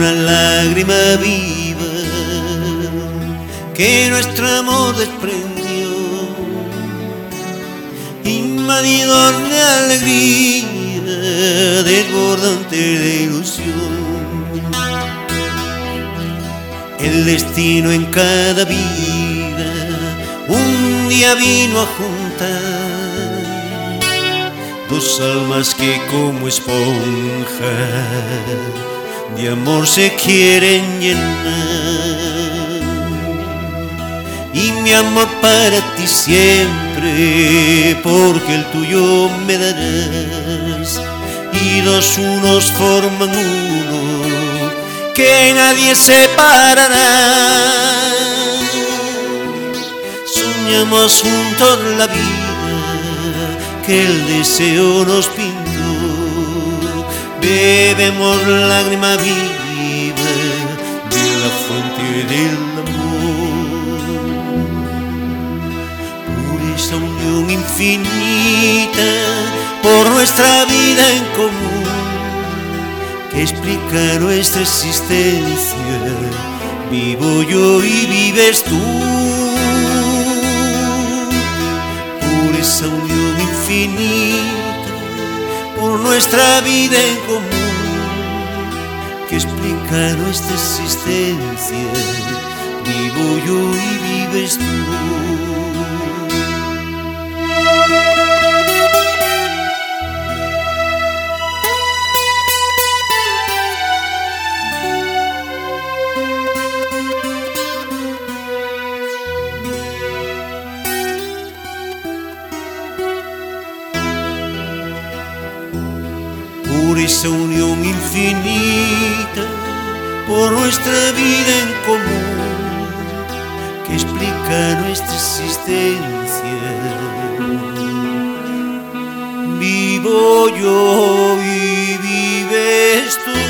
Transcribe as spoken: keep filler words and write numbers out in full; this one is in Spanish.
una lágrima viva que nuestro amor desprendió, invadidor de alegría, desbordante de ilusión. El destino en cada vida un día vino a juntar dos almas que como esponja de amor se quieren llenar. Y mi amor para ti siempre, porque el tuyo me darás. Y dos unos forman uno que nadie separará. Soñamos juntos la vida que el deseo nos pintó. Bebemos lágrima viva de la fuente del amor. Por esa unión infinita, por nuestra vida en común, que explica nuestra existencia, vivo yo y vives tú. Por esa unión infinita, por nuestra vida en común, que explica nuestra existencia, vivo yo y vives tú. Por esa unión infinita, por nuestra vida en común, que explica nuestra existencia, vivo yo y vives tú.